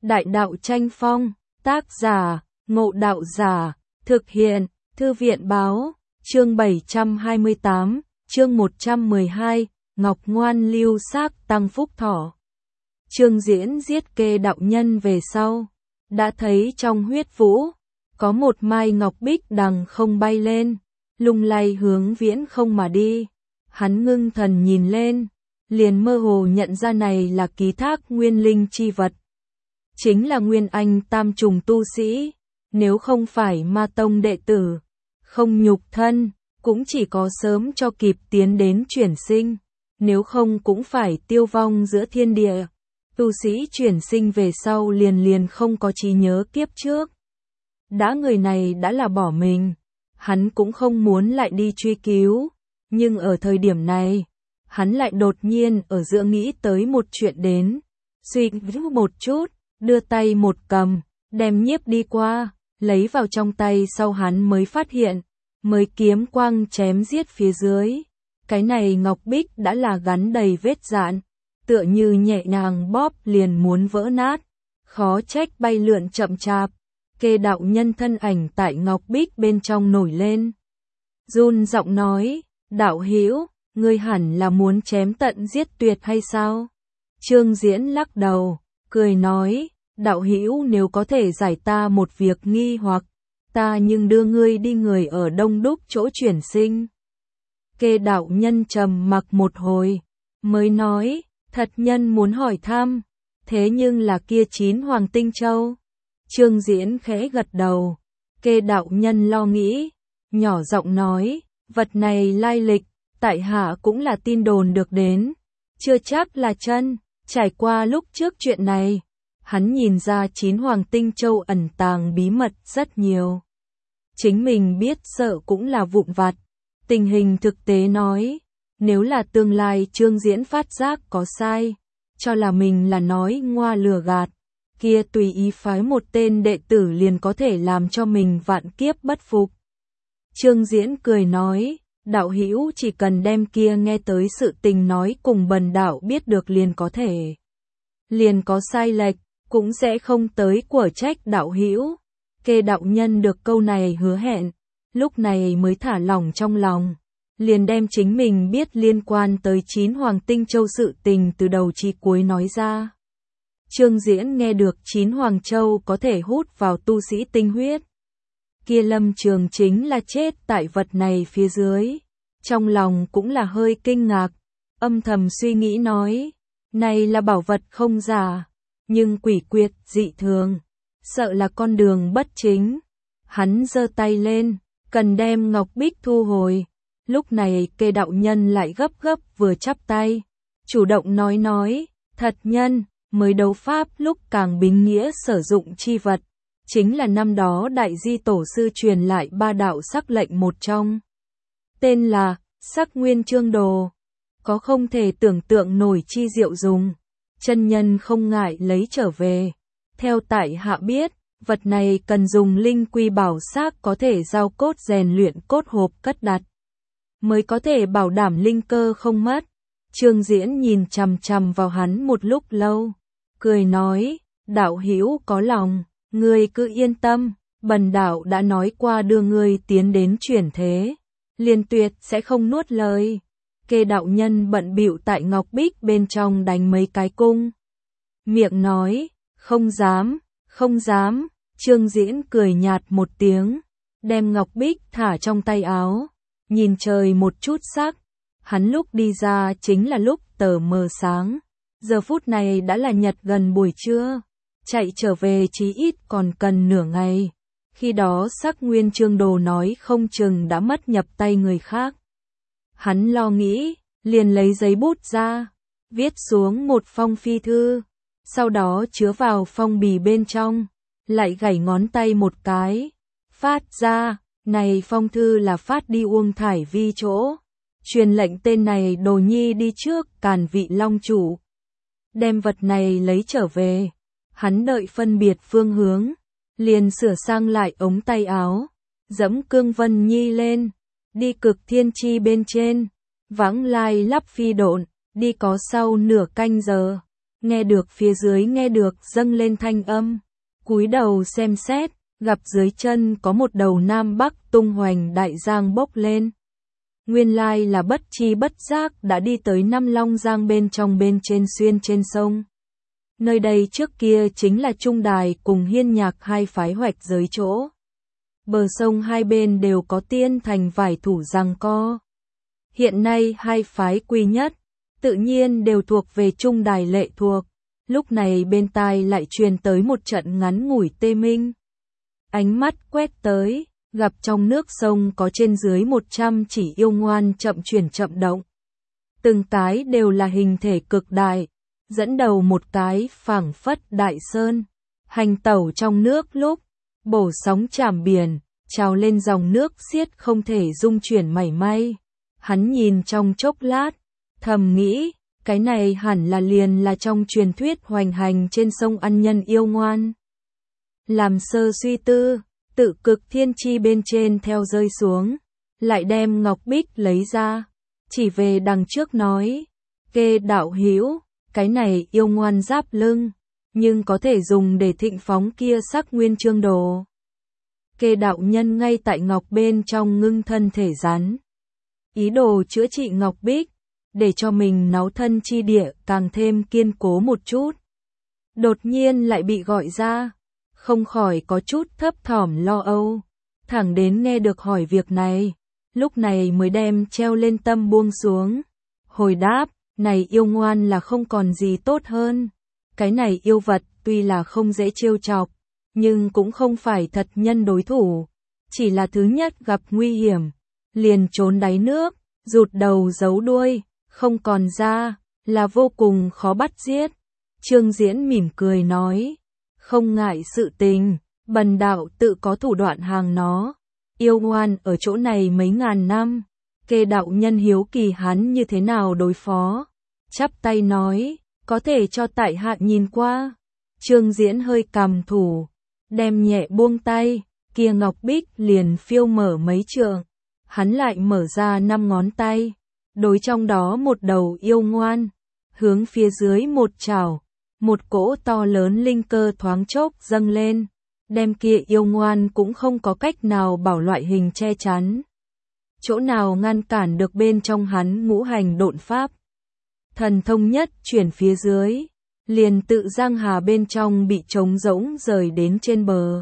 Đại đạo tranh phong, tác giả, Ngộ Đạo Giả, thực hiện, Thư viện Báo, chương 728, chương 112, Ngọc Ngoan lưu xác tăng phúc thọ. Chương diễn giết Kê đạo nhân về sau, đã thấy trong huyết vũ, có một mai ngọc bích đằng không bay lên, lung lay hướng viễn không mà đi. Hắn ngưng thần nhìn lên, liền mơ hồ nhận ra này là ký thác nguyên linh chi vật. Chính là nguyên anh tam trùng tu sĩ, nếu không phải ma tông đệ tử, không nhục thân, cũng chỉ có sớm cho kịp tiến đến chuyển sinh, nếu không cũng phải tiêu vong giữa thiên địa. Tu sĩ chuyển sinh về sau liền không có trí nhớ kiếp trước. Đã người này đã là bỏ mình, hắn cũng không muốn lại đi truy cứu, nhưng ở thời điểm này, hắn lại đột nhiên ở giữa nghĩ tới một chuyện đến, suy nghĩ một chút, đưa tay một cầm, đem nhiếp đi qua, lấy vào trong tay sau hắn mới phát hiện, mới kiếm quang chém giết phía dưới. Cái này ngọc bích đã là gắn đầy vết dạn, tựa như nhẹ nhàng bóp liền muốn vỡ nát, khó trách bay lượn chậm chạp. Kê đạo nhân thân ảnh tại ngọc bích bên trong nổi lên, run giọng nói, đạo hữu, ngươi hẳn là muốn chém tận giết tuyệt hay sao? Trương Diễn lắc đầu, cười nói, đạo hữu nếu có thể giải ta một việc nghi hoặc, ta nhưng đưa ngươi đi người ở đông đúc chỗ chuyển sinh. Kê đạo nhân trầm mặc một hồi, mới nói, thật nhân muốn hỏi thăm, thế nhưng là kia 9 hoàng tinh châu. Trương Diễn khẽ gật đầu, Kê đạo nhân lo nghĩ, nhỏ giọng nói, vật này lai lịch, tại hạ cũng là tin đồn được đến, chưa chắc là chân. Trải qua lúc trước chuyện này, hắn nhìn ra 9 hoàng tinh châu ẩn tàng bí mật rất nhiều. Chính mình biết sợ cũng là vụn vặt. Tình hình thực tế nói, nếu là tương lai Trương Diễn phát giác có sai, cho là mình là nói ngoa lừa gạt, kia tùy ý phái một tên đệ tử liền có thể làm cho mình vạn kiếp bất phục. Trương Diễn cười nói, đạo hữu chỉ cần đem kia nghe tới sự tình nói cùng bần đạo biết được liền có thể. Liền có sai lệch, cũng sẽ không tới của trách đạo hữu. Kê đạo nhân được câu này hứa hẹn, lúc này mới thả lỏng trong lòng, liền đem chính mình biết liên quan tới 9 hoàng tinh châu sự tình từ đầu chí cuối nói ra. Trương Diễn nghe được 9 hoàng châu có thể hút vào tu sĩ tinh huyết. Kia Lâm Trường chính là chết tại vật này phía dưới. Trong lòng cũng là hơi kinh ngạc, âm thầm suy nghĩ nói, này là bảo vật không giả, nhưng quỷ quyệt dị thường, sợ là con đường bất chính. Hắn giơ tay lên, cần đem ngọc bích thu hồi. Lúc này Kê đạo nhân lại gấp vừa chắp tay, chủ động nói, thật nhân, mới đấu pháp lúc càng bính nghĩa sử dụng chi vật, chính là năm đó đại di tổ sư truyền lại 3 đạo sắc lệnh một trong. Tên là Sắc Nguyên Chương Đồ, có không thể tưởng tượng nổi chi diệu dùng, chân nhân không ngại lấy trở về. Theo tại hạ biết, vật này cần dùng linh quy bảo xác có thể giao cốt rèn luyện cốt hộp cất đặt, mới có thể bảo đảm linh cơ không mất. Trương Diễn nhìn chằm chằm vào hắn một lúc lâu, cười nói, đạo hữu có lòng, ngươi cứ yên tâm, bần đạo đã nói qua đưa ngươi tiến đến chuyển thế, liền tuyệt sẽ không nuốt lời. Kê đạo nhân bận bịu tại ngọc bích bên trong đánh mấy cái cung, miệng nói, không dám. Trương Diễn cười nhạt một tiếng, đem ngọc bích thả trong tay áo, nhìn trời một chút sắc. Hắn lúc đi ra chính là lúc tờ mờ sáng, giờ phút này đã là nhật gần buổi trưa, chạy trở về chí ít còn cần nửa ngày. Khi đó Sắc Nguyên Chương Đồ nói không chừng đã mất nhập tay người khác. Hắn lo nghĩ, liền lấy giấy bút ra, viết xuống một phong phi thư, sau đó chứa vào phong bì bên trong, lại gảy ngón tay một cái, phát ra. Này phong thư là phát đi Uông Thải Vi chỗ, truyền lệnh tên này Đồ Nhi đi trước càn vị long chủ, đem vật này lấy trở về. Hắn đợi phân biệt phương hướng, liền sửa sang lại ống tay áo, dẫm Cương Vân Nhi lên, đi Cực Thiên Chi bên trên, vãng lai lắp phi độn, đi có sau nửa canh giờ, nghe được phía dưới nghe được dâng lên thanh âm, cúi đầu xem xét, gặp dưới chân có một đầu Nam Bắc tung hoành đại giang bốc lên. Nguyên lai là bất chi bất giác đã đi tới Năm Long Giang bên trong bên trên xuyên trên sông. Nơi đây trước kia chính là Trung Đài cùng Hiên Nhạc hai phái hoạch giới chỗ. Bờ sông hai bên đều có tiên thành vài thủ giằng co. Hiện nay hai phái quy nhất, tự nhiên đều thuộc về Trung Đài lệ thuộc. Lúc này bên tai lại truyền tới một trận ngắn ngủi tê minh. Ánh mắt quét tới, gặp trong nước sông có trên dưới 100 chỉ yêu ngoan chậm chuyển chậm động. Từng cái đều là hình thể cực đại, dẫn đầu một cái phảng phất đại sơn, hành tẩu trong nước lúc, bổ sóng chạm biển, trào lên dòng nước xiết không thể dung chuyển mảy may. Hắn nhìn trong chốc lát, thầm nghĩ, cái này hẳn là liền là trong truyền thuyết hoành hành trên sông ăn nhân yêu ngoan. Làm sơ suy tư, tự cực thiên chi bên trên theo rơi xuống, lại đem ngọc bích lấy ra, chỉ về đằng trước nói, Kê đạo hữu, cái này yêu ngoan giáp lưng, nhưng có thể dùng để thịnh phóng kia sắc nguyên chương đồ. Kê đạo nhân ngay tại ngọc bên trong ngưng thân thể rắn, ý đồ chữa trị ngọc bích, để cho mình náu thân chi địa càng thêm kiên cố một chút. Đột nhiên lại bị gọi ra, không khỏi có chút thấp thỏm lo âu, thẳng đến nghe được hỏi việc này, lúc này mới đem treo lên tâm buông xuống. Hồi đáp, này yêu ngoan là không còn gì tốt hơn. Cái này yêu vật tuy là không dễ trêu chọc, nhưng cũng không phải thật nhân đối thủ. Chỉ là thứ nhất gặp nguy hiểm, liền trốn đáy nước, rụt đầu giấu đuôi, không còn ra, là vô cùng khó bắt giết. Trương Diễn mỉm cười nói, không ngại sự tình, bần đạo tự có thủ đoạn hàng nó. Yêu ngoan ở chỗ này mấy ngàn năm, Kê đạo nhân hiếu kỳ hắn như thế nào đối phó. Chắp tay nói, có thể cho tại hạ nhìn qua. Trương Diễn hơi cầm thủ, đem nhẹ buông tay, kia ngọc bích liền phiêu mở mấy trượng. Hắn lại mở ra 5 ngón tay, đối trong đó một đầu yêu ngoan, hướng phía dưới một chảo, một cỗ to lớn linh cơ thoáng chốc dâng lên, đem kia yêu ngoan cũng không có cách nào bảo loại hình che chắn. Chỗ nào ngăn cản được bên trong hắn ngũ hành độn pháp. Thần thông nhất chuyển phía dưới, liền tự giang hà bên trong bị trống rỗng rời đến trên bờ.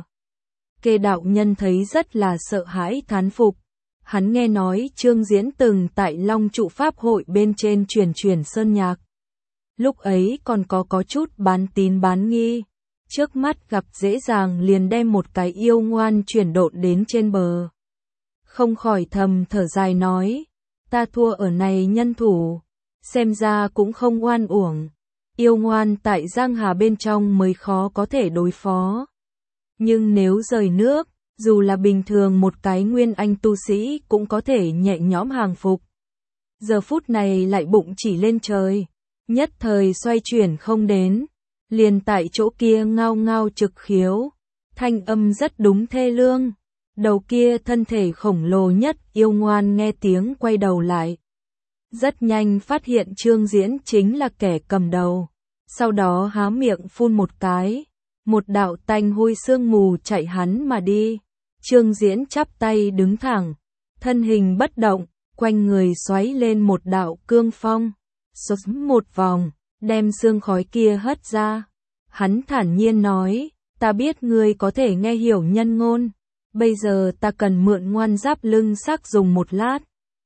Kê đạo nhân thấy rất là sợ hãi thán phục. Hắn nghe nói Trương Diễn từng tại Long Trụ Pháp hội bên trên truyền sơn nhạc. Lúc ấy còn có chút bán tín bán nghi. Trước mắt gặp dễ dàng liền đem một cái yêu ngoan chuyển độn đến trên bờ. Không khỏi thầm thở dài nói, ta thua ở này nhân thủ, xem ra cũng không oan uổng. Yêu ngoan tại giang hà bên trong mới khó có thể đối phó. Nhưng nếu rời nước, dù là bình thường một cái nguyên anh tu sĩ cũng có thể nhẹ nhõm hàng phục. Giờ phút này lại bụng chỉ lên trời, nhất thời xoay chuyển không đến, liền tại chỗ kia ngao ngao trực khiếu, thanh âm rất đúng thê lương. Đầu kia thân thể khổng lồ nhất yêu ngoan nghe tiếng quay đầu lại. Rất nhanh phát hiện Trương Diễn chính là kẻ cầm đầu, sau đó há miệng phun một cái, một đạo tanh hôi sương mù chạy hắn mà đi. Trương Diễn chắp tay đứng thẳng, thân hình bất động, quanh người xoáy lên một đạo cương phong, xốc một vòng, đem sương khói kia hất ra. Hắn thản nhiên nói, ta biết ngươi có thể nghe hiểu nhân ngôn, bây giờ ta cần mượn ngoan giáp lưng xác dùng một lát.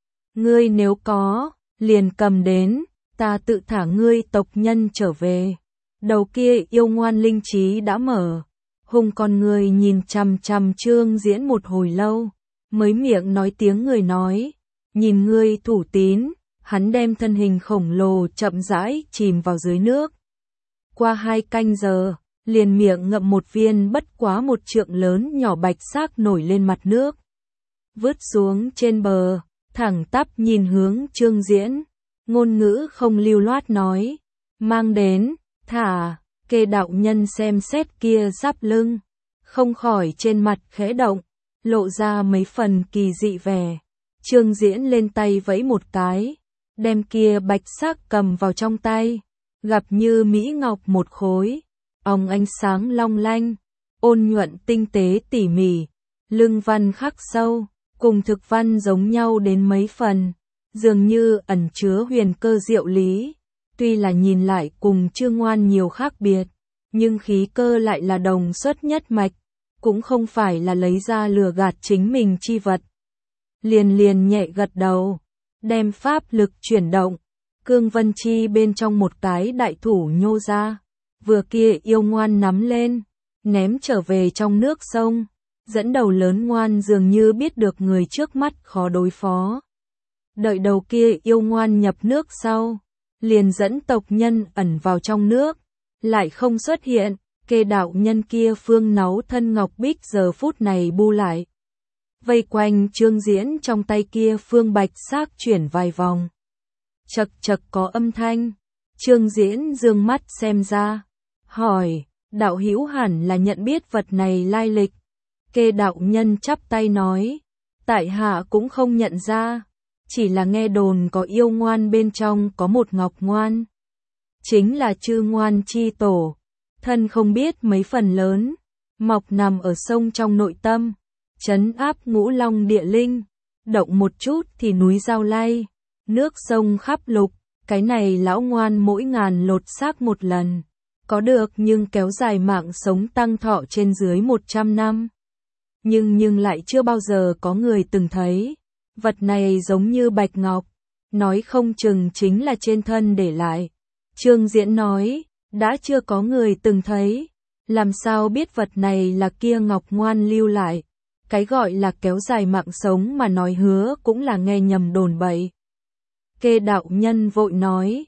Ngươi nếu có, liền cầm đến, ta tự thả ngươi tộc nhân trở về. Đầu kia yêu ngoan linh trí đã mở, hùng con người nhìn chằm chằm Trương Diễn một hồi lâu, mới miệng nói tiếng người nói, nhìn ngươi thủ tín. Hắn đem thân hình khổng lồ chậm rãi chìm vào dưới nước. Qua 2 canh giờ, liền miệng ngậm một viên bất quá 1 trượng lớn nhỏ bạch xác nổi lên mặt nước. Vứt xuống trên bờ, thẳng tắp nhìn hướng Trương Diễn, ngôn ngữ không lưu loát nói, mang đến, thả. Kê đạo nhân xem xét kia giáp lưng, không khỏi trên mặt khẽ động, lộ ra mấy phần kỳ dị vẻ. Trương Diễn lên tay vẫy một cái, đem kia bạch xác cầm vào trong tay, gặp như mỹ ngọc một khối, óng ánh sáng long lanh, ôn nhuận tinh tế tỉ mỉ, lưng văn khắc sâu, cùng thực văn giống nhau đến mấy phần, dường như ẩn chứa huyền cơ diệu lý. Tuy là nhìn lại cùng Trương Ngoan nhiều khác biệt, nhưng khí cơ lại là đồng xuất nhất mạch, cũng không phải là lấy ra lừa gạt chính mình chi vật. Liền nhẹ gật đầu, đem pháp lực chuyển động, cương vân chi bên trong một cái đại thủ nhô ra, vừa kia yêu ngoan nắm lên, ném trở về trong nước sông, dẫn đầu lớn ngoan dường như biết được người trước mắt khó đối phó. Đợi đầu kia yêu ngoan nhập nước sau, liền dẫn tộc nhân ẩn vào trong nước, lại không xuất hiện, kê đạo nhân kia phương náu thân ngọc bích giờ phút này bu lại. Vây quanh Trương Diễn trong tay kia phương bạch xác chuyển vài vòng. Chật chật có âm thanh, Trương Diễn dương mắt xem ra, hỏi, đạo hữu hẳn là nhận biết vật này lai lịch. Kê đạo nhân chắp tay nói, tại hạ cũng không nhận ra, chỉ là nghe đồn có yêu ngoan bên trong có một ngọc ngoan. Chính là chư ngoan chi tổ, thân không biết mấy phần lớn, mọc nằm ở sông trong nội tâm, trấn áp ngũ long địa linh, động một chút thì núi giao lay, nước sông khắp lục, cái này lão ngoan mỗi ngàn lột xác một lần, có được nhưng kéo dài mạng sống tăng thọ trên dưới 100 năm. Nhưng lại chưa bao giờ có người từng thấy, vật này giống như bạch ngọc, nói không chừng chính là trên thân để lại. Trương Diễn nói, đã chưa có người từng thấy, làm sao biết vật này là kia ngọc ngoan lưu lại, cái gọi là kéo dài mạng sống mà nói hứa cũng là nghe nhầm đồn bậy. Kê đạo nhân vội nói,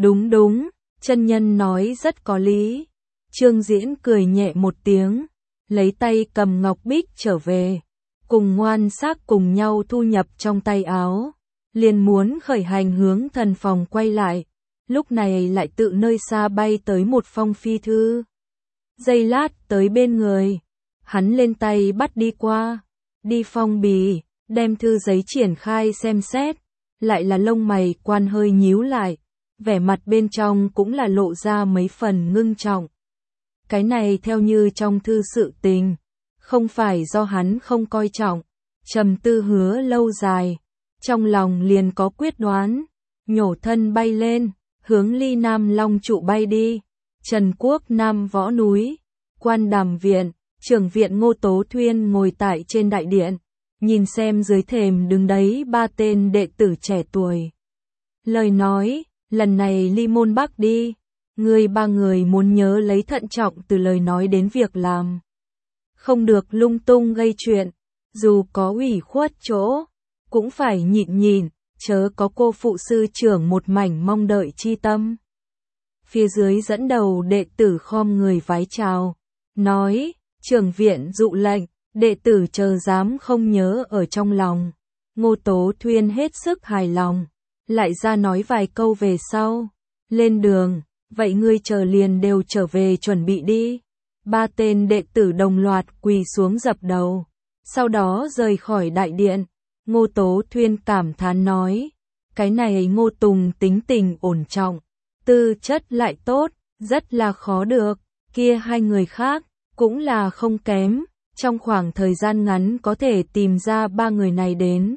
đúng, chân nhân nói rất có lý. Trương Diễn cười nhẹ một tiếng, lấy tay cầm ngọc bích trở về, cùng ngoan xác cùng nhau thu nhập trong tay áo, liền muốn khởi hành hướng thần phòng quay lại, lúc này lại tự nơi xa bay tới một phong phi thư. Giây lát tới bên người, hắn lên tay bắt đi qua, đi phong bì, đem thư giấy triển khai xem xét, lại là lông mày quan hơi nhíu lại, vẻ mặt bên trong cũng là lộ ra mấy phần ngưng trọng. Cái này theo như trong thư sự tình, không phải do hắn không coi trọng, trầm tư hứa lâu dài, trong lòng liền có quyết đoán, nhổ thân bay lên, hướng Ly Nam Long trụ bay đi. Trần Quốc Nam Võ Núi, Quan Đàm Viện, trưởng viện Ngô Tố Thuyên ngồi tại trên đại điện, nhìn xem dưới thềm đứng đấy ba tên đệ tử trẻ tuổi. Lời nói, lần này ly môn bắc đi, người ba người muốn nhớ lấy thận trọng từ lời nói đến việc làm. Không được lung tung gây chuyện, dù có ủy khuất chỗ, cũng phải nhịn, chớ có cô phụ sư trưởng một mảnh mong đợi chi tâm. Phía dưới dẫn đầu đệ tử khom người vái chào, nói, trưởng viện dụ lệnh, đệ tử chờ dám không nhớ ở trong lòng. Ngô Tố Thuyên hết sức hài lòng, lại ra nói vài câu về sau, lên đường, vậy ngươi chờ liền đều trở về chuẩn bị đi. Ba tên đệ tử đồng loạt quỳ xuống dập đầu, sau đó rời khỏi đại điện. Ngô Tố Thuyên cảm thán nói, cái này Ngô Tùng tính tình ổn trọng, tư chất lại tốt, rất là khó được, kia hai người khác, cũng là không kém, trong khoảng thời gian ngắn có thể tìm ra ba người này đến.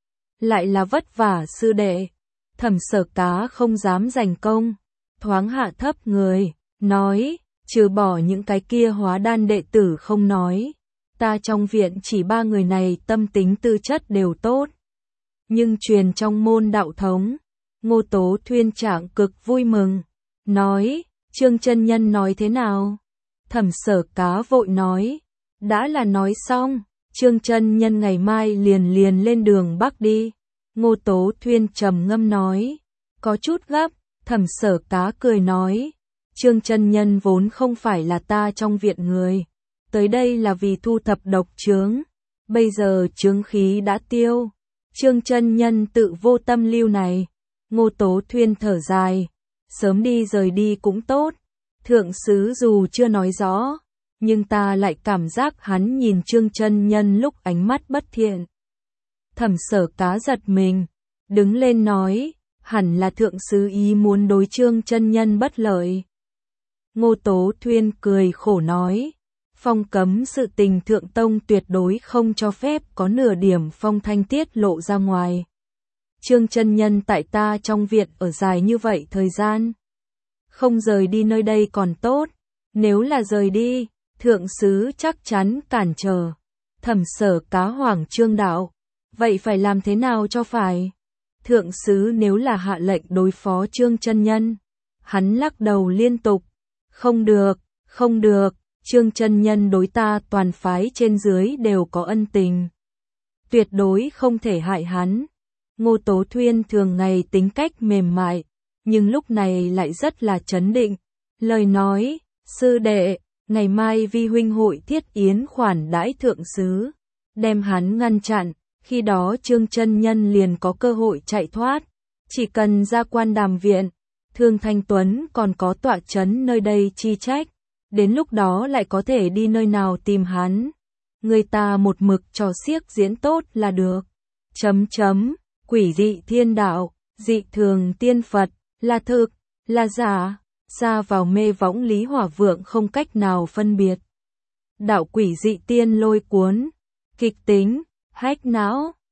Lại là vất vả sư đệ, Thẩm Sở Cá không dám giành công, thoáng hạ thấp người, nói, trừ bỏ những cái kia hóa đan đệ tử không nói, ta trong viện chỉ ba người này tâm tính tư chất đều tốt. Nhưng truyền trong môn đạo thống, Ngô Tố Thuyên trạng cực vui mừng, nói, Trương chân nhân nói thế nào? Thẩm Sở Cá vội nói, đã là nói xong, Trương chân nhân ngày mai liền lên đường Bắc đi. Ngô Tố Thuyên trầm ngâm nói, có chút gấp. Thẩm Sở Cá cười nói, Trương chân nhân vốn không phải là ta trong viện người, tới đây là vì thu thập độc chướng, bây giờ chướng khí đã tiêu, Trương chân nhân tự vô tâm lưu này. Ngô Tố Thuyên thở dài, sớm đi rời đi cũng tốt, thượng sứ dù chưa nói rõ, nhưng ta lại cảm giác hắn nhìn Trương chân nhân lúc ánh mắt bất thiện. Thẩm Sở Cá giật mình, đứng lên nói, hẳn là thượng sứ ý muốn đối Trương chân nhân bất lợi. Ngô Tố Thuyên cười khổ nói, phong cấm sự tình thượng tông tuyệt đối không cho phép có nửa điểm phong thanh tiết lộ ra ngoài. Trương chân nhân tại ta trong viện ở dài như vậy thời gian, không rời đi nơi đây còn tốt, nếu là rời đi, thượng sứ chắc chắn cản trở. Thẩm Sở cá hoảng Trương đạo, vậy phải làm thế nào cho phải? Thượng sứ nếu là hạ lệnh đối phó Trương chân nhân, hắn lắc đầu liên tục, không được, không được, Trương chân nhân đối ta toàn phái trên dưới đều có ân tình, tuyệt đối không thể hại hắn. Ngô Tố Thuyên thường ngày tính cách mềm mại, nhưng lúc này lại rất là trấn định, lời nói, sư đệ, ngày mai vi huynh hội thiết yến khoản đãi thượng sứ, đem hắn ngăn chặn, khi đó Trương chân nhân liền có cơ hội chạy thoát, chỉ cần ra quan đàm viện, Thương Thanh Tuấn còn có tọa chấn nơi đây chi trách, đến lúc đó lại có thể đi nơi nào tìm hắn. Người ta một mực trò xiếc diễn tốt là được. Quỷ dị thiên đạo, dị thường tiên Phật, là thực, là giả, ra vào mê võng Lý Hỏa Vượng không cách nào phân biệt. Đạo quỷ dị tiên lôi cuốn, kịch tính, hách não.